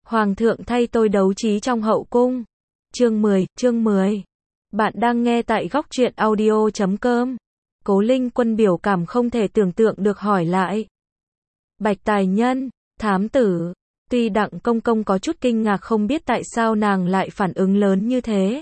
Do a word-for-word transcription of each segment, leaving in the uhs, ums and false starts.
Hoàng thượng thay tôi đấu trí trong hậu cung. Chương mười, chương mười. Bạn đang nghe tại góc truyện audio chấm com. Cố Linh Quân biểu cảm không thể tưởng tượng được hỏi lại. Bạch Tài Nhân, thám tử. Tuy Đặng Công Công có chút kinh ngạc không biết tại sao nàng lại phản ứng lớn như thế,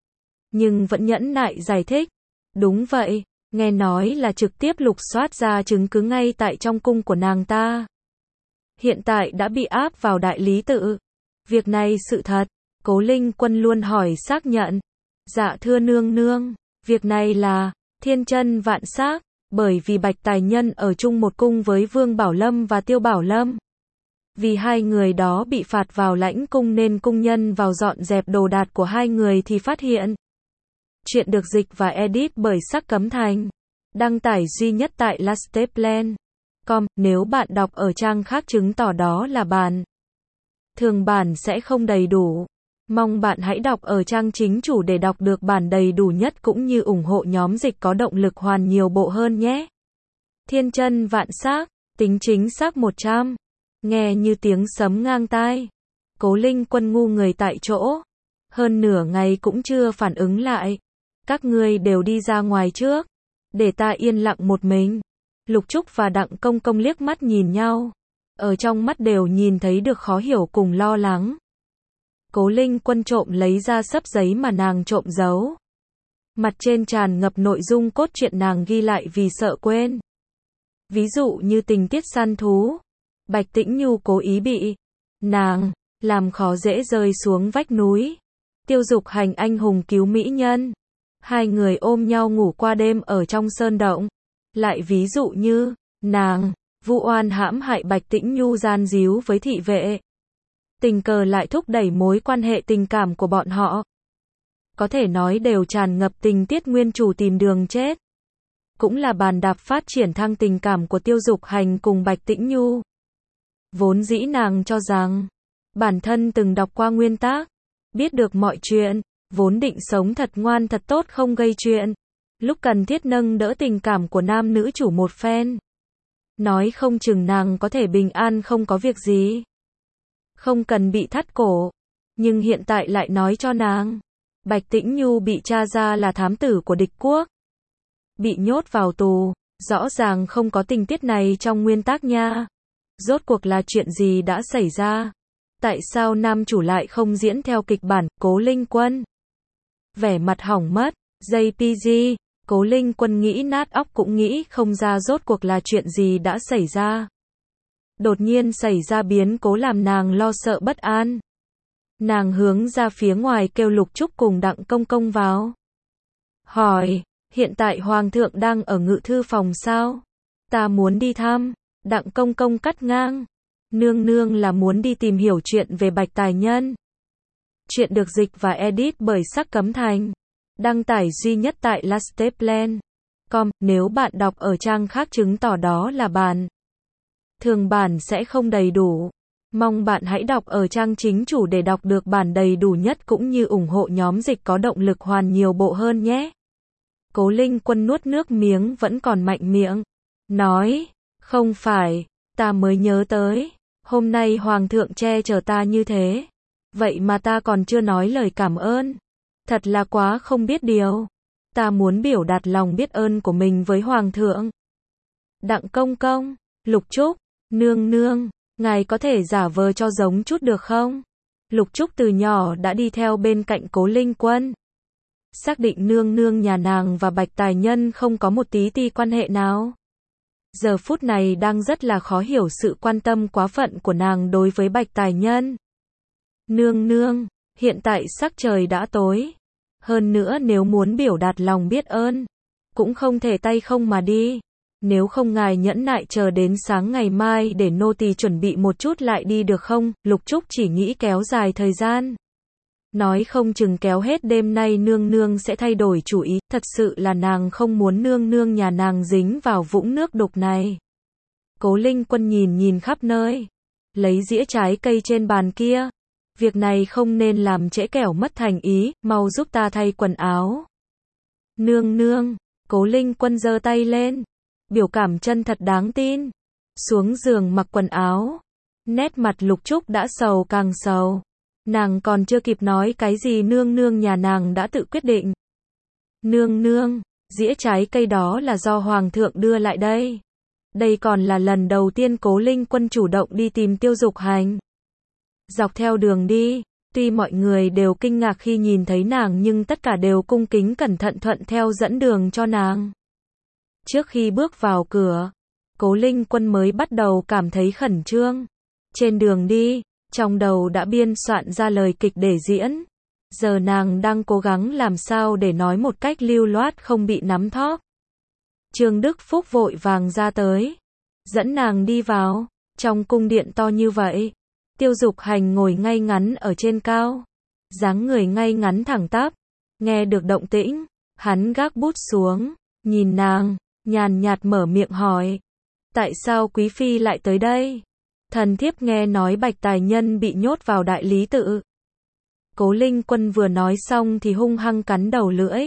nhưng vẫn nhẫn nại giải thích. Đúng vậy, nghe nói là trực tiếp lục soát ra chứng cứ ngay tại trong cung của nàng ta. Hiện tại đã bị áp vào đại lý tự. Việc này sự thật. Cố Linh Quân luôn hỏi xác nhận. Dạ thưa nương nương, việc này là thiên chân vạn xác, bởi vì Bạch Tài Nhân ở chung một cung với Vương Bảo Lâm và Tiêu Bảo Lâm. Vì hai người đó bị phạt vào lãnh cung nên cung nhân vào dọn dẹp đồ đạc của hai người thì phát hiện. Chuyện được dịch và edit bởi Sắc Cấm Thành. Đăng tải duy nhất tại lasteplan chấm com. Nếu bạn đọc ở trang khác chứng tỏ đó là bản thường bản sẽ không đầy đủ. Mong bạn hãy đọc ở trang chính chủ để đọc được bản đầy đủ nhất cũng như ủng hộ nhóm dịch có động lực hoàn nhiều bộ hơn nhé. Thiên chân vạn xác, tính chính xác một trăm. Nghe như tiếng sấm ngang tai. Cố Linh Quân ngu người tại chỗ. Hơn nửa ngày cũng chưa phản ứng lại. Các ngươi đều đi ra ngoài trước, để ta yên lặng một mình. Lục Trúc và Đặng Công Công liếc mắt nhìn nhau. Ở trong mắt đều nhìn thấy được khó hiểu cùng lo lắng. Cố Linh Quân trộm lấy ra xấp giấy mà nàng trộm giấu. Mặt trên tràn ngập nội dung cốt truyện nàng ghi lại vì sợ quên. Ví dụ như tình tiết săn thú. Bạch Tĩnh Nhu cố ý bị nàng làm khó dễ rơi xuống vách núi. Tiêu Dục Hành anh hùng cứu mỹ nhân. Hai người ôm nhau ngủ qua đêm ở trong sơn động. Lại ví dụ như nàng vu oan hãm hại Bạch Tĩnh Nhu gian díu với thị vệ. Tình cờ lại thúc đẩy mối quan hệ tình cảm của bọn họ. Có thể nói đều tràn ngập tình tiết nguyên chủ tìm đường chết. Cũng là bàn đạp phát triển thăng tình cảm của Tiêu Dục Hành cùng Bạch Tĩnh Nhu. Vốn dĩ nàng cho rằng bản thân từng đọc qua nguyên tác, biết được mọi chuyện, vốn định sống thật ngoan thật tốt không gây chuyện. Lúc cần thiết nâng đỡ tình cảm của nam nữ chủ một phen. Nói không chừng nàng có thể bình an không có việc gì. Không cần bị thắt cổ. Nhưng hiện tại lại nói cho nàng. Bạch Tĩnh Nhu bị tra ra là thám tử của địch quốc. Bị nhốt vào tù. Rõ ràng không có tình tiết này trong nguyên tác nha. Rốt cuộc là chuyện gì đã xảy ra? Tại sao nam chủ lại không diễn theo kịch bản Cố Linh Quân? Vẻ mặt hỏng mất. gi pê giê. Cố Linh Quân nghĩ nát óc cũng nghĩ không ra rốt cuộc là chuyện gì đã xảy ra. Đột nhiên xảy ra biến cố làm nàng lo sợ bất an. Nàng hướng ra phía ngoài kêu Lục Trúc cùng Đặng Công Công vào. Hỏi, hiện tại Hoàng thượng đang ở ngự thư phòng sao? Ta muốn đi thăm. Đặng Công Công cắt ngang. Nương nương là muốn đi tìm hiểu chuyện về Bạch Tài Nhân. Chuyện được dịch và edit bởi Sắc Cấm Thành. Đăng tải duy nhất tại lasteplan chấm com. Nếu bạn đọc ở trang khác chứng tỏ đó là bản thường bản sẽ không đầy đủ. Mong bạn hãy đọc ở trang chính chủ để đọc được bản đầy đủ nhất cũng như ủng hộ nhóm dịch có động lực hoàn nhiều bộ hơn nhé. Cố Linh Quân nuốt nước miếng vẫn còn mạnh miệng. Nói, không phải, ta mới nhớ tới. Hôm nay Hoàng thượng che chở ta như thế. Vậy mà ta còn chưa nói lời cảm ơn. Thật là quá không biết điều. Ta muốn biểu đạt lòng biết ơn của mình với Hoàng thượng. Đặng Công Công, Lục Trúc, nương nương, ngài có thể giả vờ cho giống chút được không? Lục Trúc từ nhỏ đã đi theo bên cạnh Cố Linh Quân. Xác định nương nương nhà nàng và Bạch Tài Nhân không có một tí ti quan hệ nào. Giờ phút này đang rất là khó hiểu sự quan tâm quá phận của nàng đối với Bạch Tài Nhân. Nương nương, hiện tại sắc trời đã tối. Hơn nữa nếu muốn biểu đạt lòng biết ơn, cũng không thể tay không mà đi. Nếu không ngài nhẫn nại chờ đến sáng ngày mai để nô tỳ chuẩn bị một chút lại đi được không? Lục Trúc chỉ nghĩ kéo dài thời gian. Nói không chừng kéo hết đêm nay nương nương sẽ thay đổi chủ ý. Thật sự là nàng không muốn nương nương nhà nàng dính vào vũng nước đục này. Cố Linh Quân nhìn nhìn khắp nơi. Lấy dĩa trái cây trên bàn kia. Việc này không nên làm trễ kẻo mất thành ý, mau giúp ta thay quần áo. Nương nương, Cố Linh Quân giơ tay lên. Biểu cảm chân thật đáng tin. Xuống giường mặc quần áo. Nét mặt Lục Trúc đã sầu càng sầu. Nàng còn chưa kịp nói cái gì nương nương nhà nàng đã tự quyết định. Nương nương, dĩa trái cây đó là do Hoàng thượng đưa lại đây. Đây còn là lần đầu tiên Cố Linh Quân chủ động đi tìm Tiêu Dục Hành. Dọc theo đường đi, tuy mọi người đều kinh ngạc khi nhìn thấy nàng nhưng tất cả đều cung kính cẩn thận thuận theo dẫn đường cho nàng. Trước khi bước vào cửa, Cố Linh Quân mới bắt đầu cảm thấy khẩn trương. Trên đường đi, trong đầu đã biên soạn ra lời kịch để diễn. Giờ nàng đang cố gắng làm sao để nói một cách lưu loát không bị nắm thóp. Trương Đức Phúc vội vàng ra tới, dẫn nàng đi vào. Trong cung điện to như vậy, Tiêu Dục Hành ngồi ngay ngắn ở trên cao, dáng người ngay ngắn thẳng tắp. Nghe được động tĩnh, hắn gác bút xuống, nhìn nàng, nhàn nhạt mở miệng hỏi: tại sao quý phi lại tới đây? Thần thiếp nghe nói Bạch Tài Nhân bị nhốt vào đại lý tự. Cố Linh Quân vừa nói xong thì hung hăng cắn đầu lưỡi.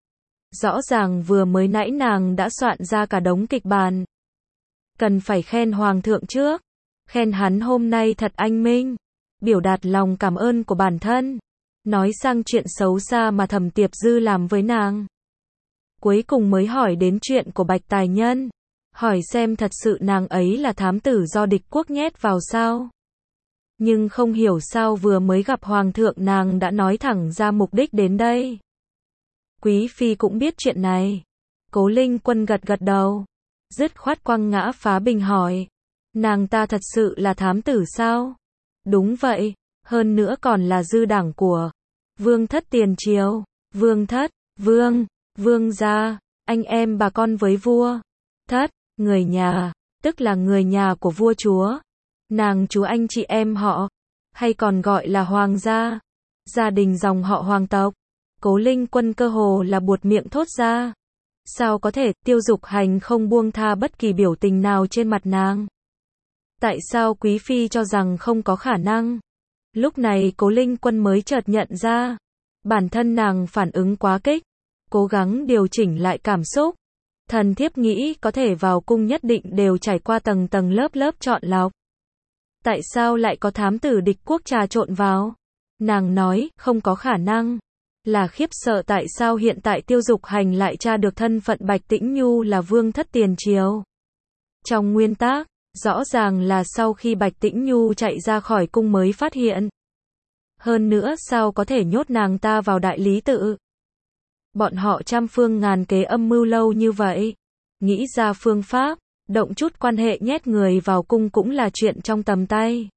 Rõ ràng vừa mới nãy nàng đã soạn ra cả đống kịch bản. Cần phải khen Hoàng thượng trước, khen hắn hôm nay thật anh minh, biểu đạt lòng cảm ơn của bản thân, nói sang chuyện xấu xa mà Thẩm Tiệp Dư làm với nàng. Cuối cùng mới hỏi đến chuyện của Bạch Tài Nhân, hỏi xem thật sự nàng ấy là thám tử do địch quốc nhét vào sao. Nhưng không hiểu sao vừa mới gặp Hoàng thượng nàng đã nói thẳng ra mục đích đến đây. Quý phi cũng biết chuyện này. Cố Linh Quân gật gật đầu, dứt khoát quăng ngã phá bình hỏi: nàng ta thật sự là thám tử sao? Đúng vậy, hơn nữa còn là dư đảng của Vương thất tiền triều. Vương thất, Vương, Vương gia, anh em bà con với vua. Thất, người nhà, tức là người nhà của vua chúa. Nàng chú anh chị em họ, hay còn gọi là hoàng gia, gia đình dòng họ hoàng tộc. Cố Linh Quân cơ hồ là buột miệng thốt ra. Sao có thể? Tiêu Dục Hành không buông tha bất kỳ biểu tình nào trên mặt nàng. Tại sao quý phi cho rằng không có khả năng? Lúc này Cố Linh Quân mới chợt nhận ra, bản thân nàng phản ứng quá kích, cố gắng điều chỉnh lại cảm xúc. Thần thiếp nghĩ có thể vào cung nhất định đều trải qua tầng tầng lớp lớp chọn lọc. Tại sao lại có thám tử địch quốc trà trộn vào? Nàng nói, không có khả năng. Là khiếp sợ tại sao hiện tại Tiêu Dục Hành lại tra được thân phận Bạch Tĩnh Nhu là vương thất tiền triều. Trong nguyên tắc, rõ ràng là sau khi Bạch Tĩnh Nhu chạy ra khỏi cung mới phát hiện. Hơn nữa sao có thể nhốt nàng ta vào đại lý tự? Bọn họ trăm phương ngàn kế âm mưu lâu như vậy, nghĩ ra phương pháp, động chút quan hệ nhét người vào cung cũng là chuyện trong tầm tay.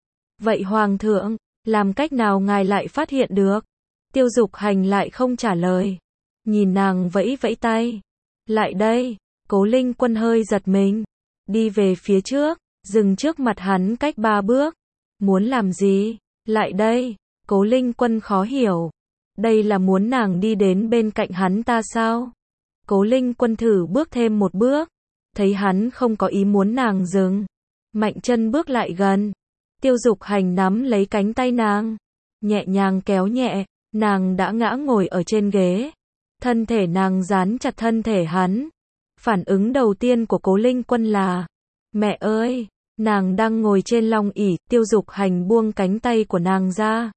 Vậy Hoàng thượng, làm cách nào ngài lại phát hiện được? Tiêu Dục Hành lại không trả lời, nhìn nàng vẫy vẫy tay. Lại đây. Cố Linh Quân hơi giật mình, đi về phía trước, dừng trước mặt hắn cách ba bước. Muốn làm gì? Lại đây. Cố Linh Quân khó hiểu. Đây là muốn nàng đi đến bên cạnh hắn ta sao? Cố Linh Quân thử bước thêm một bước, thấy hắn không có ý muốn nàng dừng, mạnh chân bước lại gần. Tiêu Dục Hành nắm lấy cánh tay nàng, nhẹ nhàng kéo nhẹ, nàng đã ngã ngồi ở trên ghế. Thân thể nàng dán chặt thân thể hắn. Phản ứng đầu tiên của Cố Linh Quân là: mẹ ơi! Nàng đang ngồi trên long ỷ, Tiêu Dục Hành buông cánh tay của nàng ra,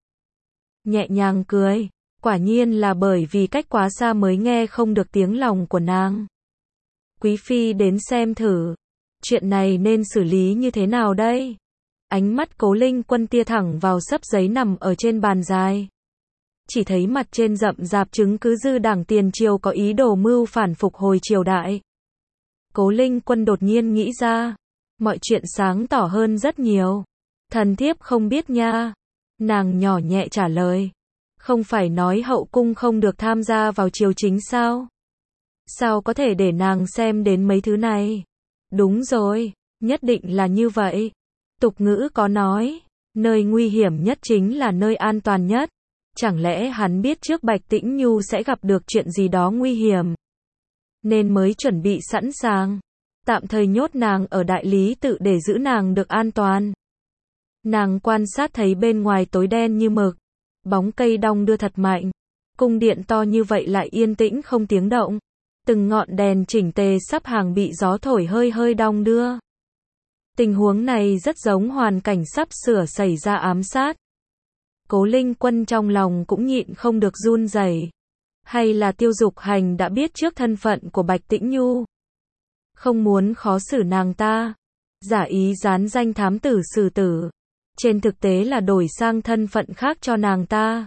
nhẹ nhàng cười. Quả nhiên là bởi vì cách quá xa mới nghe không được tiếng lòng của nàng. Quý phi đến xem thử, chuyện này nên xử lý như thế nào đây? Ánh mắt Cố Linh Quân tia thẳng vào xấp giấy nằm ở trên bàn dài. Chỉ thấy mặt trên rậm rạp chứng cứ dư đảng tiền triều có ý đồ mưu phản phục hồi triều đại. Cố Linh Quân đột nhiên nghĩ ra, mọi chuyện sáng tỏ hơn rất nhiều. Thần thiếp không biết nha. Nàng nhỏ nhẹ trả lời. Không phải nói hậu cung không được tham gia vào triều chính sao? Sao có thể để nàng xem đến mấy thứ này? Đúng rồi, nhất định là như vậy. Tục ngữ có nói, nơi nguy hiểm nhất chính là nơi an toàn nhất. Chẳng lẽ hắn biết trước Bạch Tĩnh Nhu sẽ gặp được chuyện gì đó nguy hiểm, nên mới chuẩn bị sẵn sàng, tạm thời nhốt nàng ở đại lý tự để giữ nàng được an toàn. Nàng quan sát thấy bên ngoài tối đen như mực, bóng cây đong đưa thật mạnh. Cung điện to như vậy lại yên tĩnh không tiếng động. Từng ngọn đèn chỉnh tề sắp hàng bị gió thổi hơi hơi đong đưa. Tình huống này rất giống hoàn cảnh sắp sửa xảy ra ám sát. Cố Linh Quân trong lòng cũng nhịn không được run rẩy. Hay là Tiêu Dục Hành đã biết trước thân phận của Bạch Tĩnh Nhu, không muốn khó xử nàng ta, giả ý dán danh thám tử xử tử, trên thực tế là đổi sang thân phận khác cho nàng ta.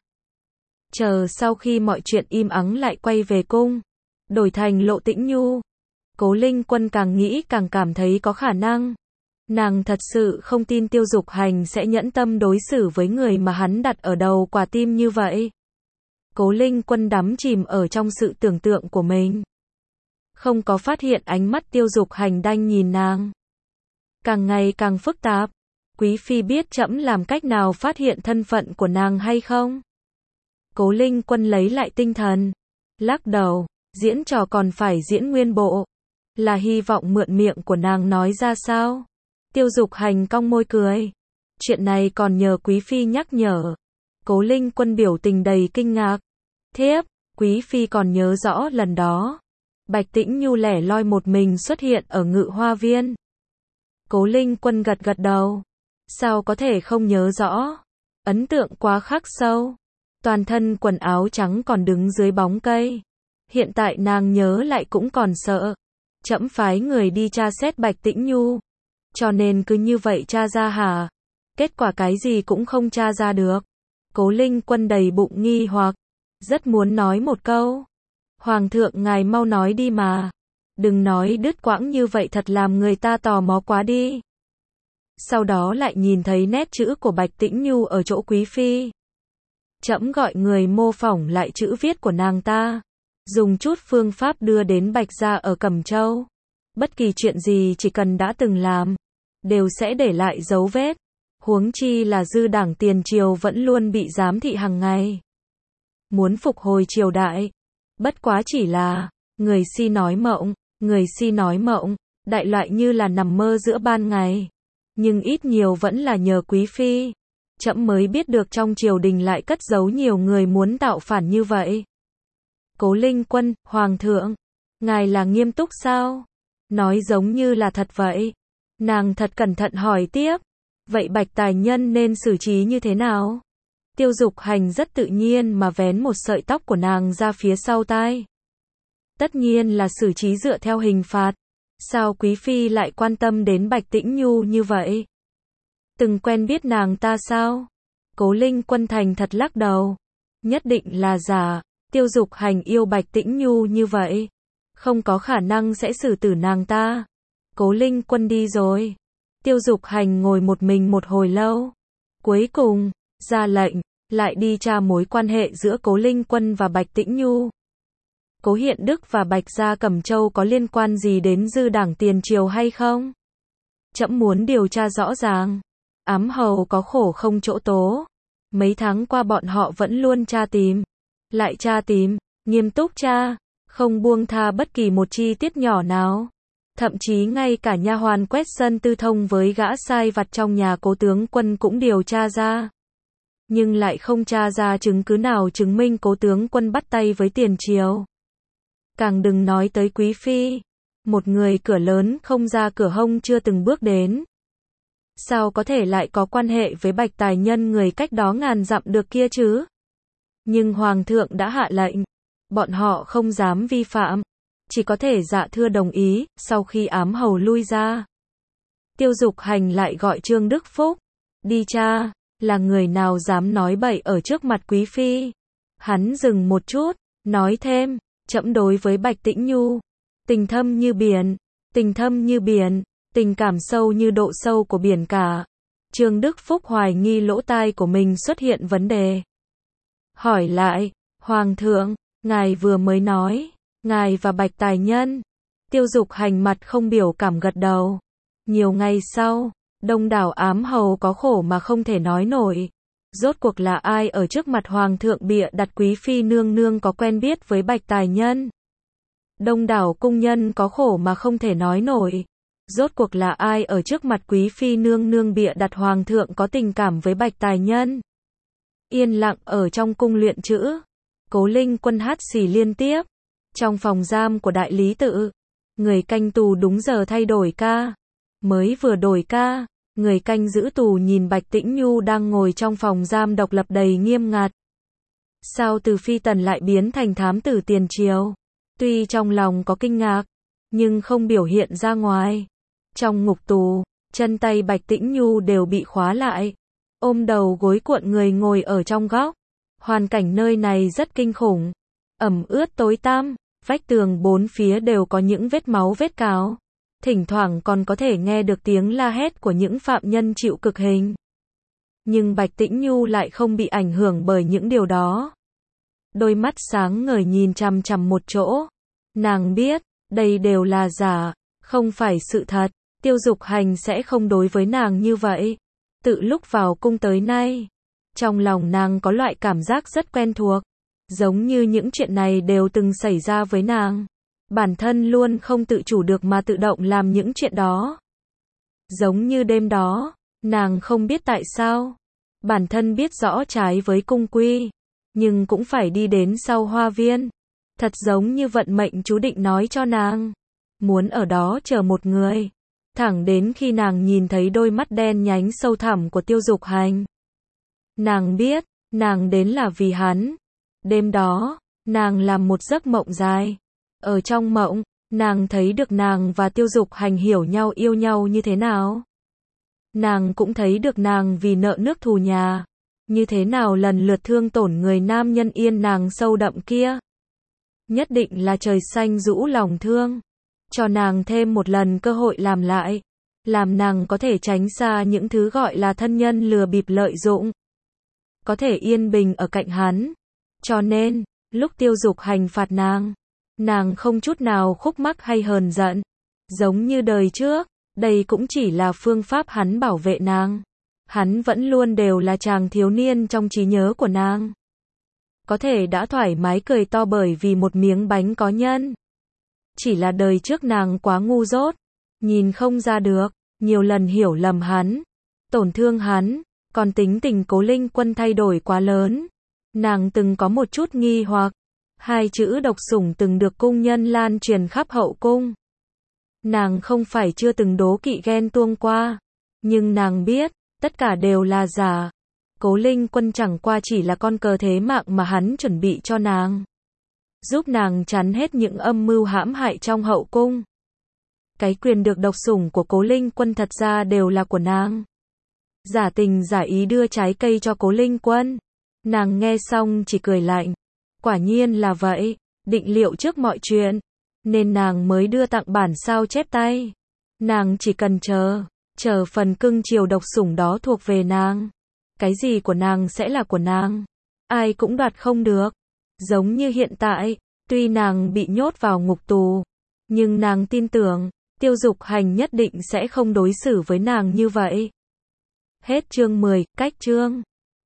Chờ sau khi mọi chuyện im ắng lại quay về cung, đổi thành Lộ Tĩnh Nhu. Cố Linh Quân càng nghĩ càng cảm thấy có khả năng. Nàng thật sự không tin Tiêu Dục Hành sẽ nhẫn tâm đối xử với người mà hắn đặt ở đầu quả tim như vậy. Cố Linh Quân đắm chìm ở trong sự tưởng tượng của mình, không có phát hiện ánh mắt Tiêu Dục Hành đang nhìn nàng càng ngày càng phức tạp. Quý phi biết trẫm làm cách nào phát hiện thân phận của nàng hay không? Cố Linh Quân lấy lại tinh thần, lắc đầu, diễn trò còn phải diễn nguyên bộ, là hy vọng mượn miệng của nàng nói ra sao? Tiêu Dục Hành cong môi cười, chuyện này còn nhờ quý phi nhắc nhở. Cố Linh Quân biểu tình đầy kinh ngạc, thiếp, quý phi còn nhớ rõ lần đó Bạch Tĩnh Nhu lẻ loi một mình xuất hiện ở Ngự Hoa Viên. Cố Linh Quân gật gật đầu, sao có thể không nhớ rõ, ấn tượng quá khắc sâu. Toàn thân quần áo trắng còn đứng dưới bóng cây, hiện tại nàng nhớ lại cũng còn sợ. Trẫm phái người đi tra xét Bạch Tĩnh Nhu, cho nên cứ như vậy tra ra hả? Kết quả cái gì cũng không tra ra được. Cố Linh Quân đầy bụng nghi hoặc, rất muốn nói một câu, Hoàng thượng ngài mau nói đi mà, đừng nói đứt quãng như vậy, thật làm người ta tò mò quá đi. Sau đó lại nhìn thấy nét chữ của Bạch Tĩnh Nhu ở chỗ quý phi. Trẫm gọi người mô phỏng lại chữ viết của nàng ta, dùng chút phương pháp đưa đến Bạch gia ở Cẩm Châu. Bất kỳ chuyện gì chỉ cần đã từng làm, đều sẽ để lại dấu vết. Huống chi là dư đảng tiền triều vẫn luôn bị giám thị hàng ngày. Muốn phục hồi triều đại, bất quá chỉ là người si nói mộng, người si nói mộng, đại loại như là nằm mơ giữa ban ngày. Nhưng ít nhiều vẫn là nhờ quý phi, trẫm mới biết được trong triều đình lại cất giấu nhiều người muốn tạo phản như vậy. Cố Linh Quân, Hoàng thượng, ngài là nghiêm túc sao? Nói giống như là thật vậy. Nàng thật cẩn thận hỏi tiếp, vậy Bạch Tài Nhân nên xử trí như thế nào? Tiêu Dục Hành rất tự nhiên mà vén một sợi tóc của nàng ra phía sau tai. Tất nhiên là xử trí dựa theo hình phạt. Sao quý phi lại quan tâm đến Bạch Tĩnh Nhu như vậy? Từng quen biết nàng ta sao? Cố Linh Quân thành thật lắc đầu. Nhất định là giả. Tiêu Dục Hành yêu Bạch Tĩnh Nhu như vậy, không có khả năng sẽ xử tử nàng ta. Cố Linh Quân đi rồi. Tiêu Dục Hành ngồi một mình một hồi lâu. Cuối cùng, ra lệnh, lại đi tra mối quan hệ giữa Cố Linh Quân và Bạch Tĩnh Nhu. Cố Hiện Đức và Bạch gia Cẩm Châu có liên quan gì đến dư đảng tiền triều hay không? Trẫm muốn điều tra rõ ràng. Ám hầu có khổ không chỗ tố. Mấy tháng qua bọn họ vẫn luôn tra tìm, lại tra tìm, nghiêm túc tra, không buông tha bất kỳ một chi tiết nhỏ nào. Thậm chí ngay cả nha hoàn quét sân tư thông với gã sai vặt trong nhà Cố tướng quân cũng điều tra ra. Nhưng lại không tra ra chứng cứ nào chứng minh Cố tướng quân bắt tay với tiền triều. Càng đừng nói tới quý phi, một người cửa lớn không ra cửa hông chưa từng bước đến. Sao có thể lại có quan hệ với Bạch Tài Nhân người cách đó ngàn dặm được kia chứ? Nhưng Hoàng thượng đã hạ lệnh, bọn họ không dám vi phạm, chỉ có thể dạ thưa đồng ý. Sau khi ám hầu lui ra, Tiêu Dục Hành lại gọi Trương Đức Phúc đi tra, là người nào dám nói bậy ở trước mặt quý phi. Hắn dừng một chút, nói thêm, trẫm đối với Bạch Tĩnh Nhu, tình thâm như biển, tình thâm như biển, tình cảm sâu như độ sâu của biển cả. Trương Đức Phúc hoài nghi lỗ tai của mình xuất hiện vấn đề. Hỏi lại, Hoàng thượng, ngài vừa mới nói, ngài và Bạch Tài Nhân. Tiêu Dục Hành mặt không biểu cảm gật đầu. Nhiều ngày sau, đông đảo ám hầu có khổ mà không thể nói nổi. Rốt cuộc là ai ở trước mặt Hoàng thượng bịa đặt quý phi nương nương có quen biết với Bạch Tài Nhân? Đông đảo cung nhân có khổ mà không thể nói nổi. Rốt cuộc là ai ở trước mặt quý phi nương nương bịa đặt Hoàng thượng có tình cảm với Bạch Tài Nhân? Yên lặng ở trong cung luyện chữ. Cố Linh Quân hát xì liên tiếp. Trong phòng giam của đại lý tự, người canh tù đúng giờ thay đổi ca. Mới vừa đổi ca, người canh giữ tù nhìn Bạch Tĩnh Nhu đang ngồi trong phòng giam độc lập đầy nghiêm ngặt. Sao từ phi tần lại biến thành thám tử tiền triều? Tuy trong lòng có kinh ngạc, nhưng không biểu hiện ra ngoài. Trong ngục tù, chân tay Bạch Tĩnh Nhu đều bị khóa lại, ôm đầu gối cuộn người ngồi ở trong góc. Hoàn cảnh nơi này rất kinh khủng, ẩm ướt tối tăm, vách tường bốn phía đều có những vết máu vết cào. Thỉnh thoảng còn có thể nghe được tiếng la hét của những phạm nhân chịu cực hình. Nhưng Bạch Tĩnh Nhu lại không bị ảnh hưởng bởi những điều đó. Đôi mắt sáng ngời nhìn chằm chằm một chỗ. Nàng biết, đây đều là giả, không phải sự thật. Tiêu Dục Hành sẽ không đối với nàng như vậy. Tự lúc vào cung tới nay, trong lòng nàng có loại cảm giác rất quen thuộc. Giống như những chuyện này đều từng xảy ra với nàng. Bản thân luôn không tự chủ được mà tự động làm những chuyện đó. Giống như đêm đó, nàng không biết tại sao. Bản thân biết rõ trái với cung quy, nhưng cũng phải đi đến sau hoa viên. Thật giống như vận mệnh chú định nói cho nàng. Muốn ở đó chờ một người. Thẳng đến khi nàng nhìn thấy đôi mắt đen nhánh sâu thẳm của Tiêu Dục Hành. Nàng biết, nàng đến là vì hắn. Đêm đó, nàng làm một giấc mộng dài. Ở trong mộng, nàng thấy được nàng và Tiêu Dục Hành hiểu nhau yêu nhau như thế nào. Nàng cũng thấy được nàng vì nợ nước thù nhà. Như thế nào lần lượt thương tổn người nam nhân yên nàng sâu đậm kia. Nhất định là trời xanh rũ lòng thương. Cho nàng thêm một lần cơ hội làm lại. Làm nàng có thể tránh xa những thứ gọi là thân nhân lừa bịp lợi dụng. Có thể yên bình ở cạnh hắn. Cho nên, lúc Tiêu Dục Hành phạt nàng, nàng không chút nào khúc mắc hay hờn giận. Giống như đời trước, đây cũng chỉ là phương pháp hắn bảo vệ nàng. Hắn vẫn luôn đều là chàng thiếu niên trong trí nhớ của nàng. Có thể đã thoải mái cười to bởi vì một miếng bánh có nhân. Chỉ là đời trước nàng quá ngu dốt, nhìn không ra được, nhiều lần hiểu lầm hắn, tổn thương hắn, còn tính tình Cố Linh Quân thay đổi quá lớn. Nàng từng có một chút nghi hoặc, hai chữ độc sủng từng được cung nhân lan truyền khắp hậu cung. Nàng không phải chưa từng đố kỵ ghen tuông qua, nhưng nàng biết, tất cả đều là giả. Cố Linh Quân chẳng qua chỉ là con cờ thế mạng mà hắn chuẩn bị cho nàng. Giúp nàng chắn hết những âm mưu hãm hại trong hậu cung. Cái quyền được độc sủng của Cố Linh Quân thật ra đều là của nàng. Giả tình giả ý đưa trái cây cho Cố Linh Quân. Nàng nghe xong chỉ cười lạnh. Quả nhiên là vậy, định liệu trước mọi chuyện. Nên nàng mới đưa tặng bản sao chép tay. Nàng chỉ cần chờ, chờ phần cưng chiều độc sủng đó thuộc về nàng. Cái gì của nàng sẽ là của nàng. Ai cũng đoạt không được. Giống như hiện tại, tuy nàng bị nhốt vào ngục tù, nhưng nàng tin tưởng, Tiêu Dục Hành nhất định sẽ không đối xử với nàng như vậy. Hết chương mười, cách chương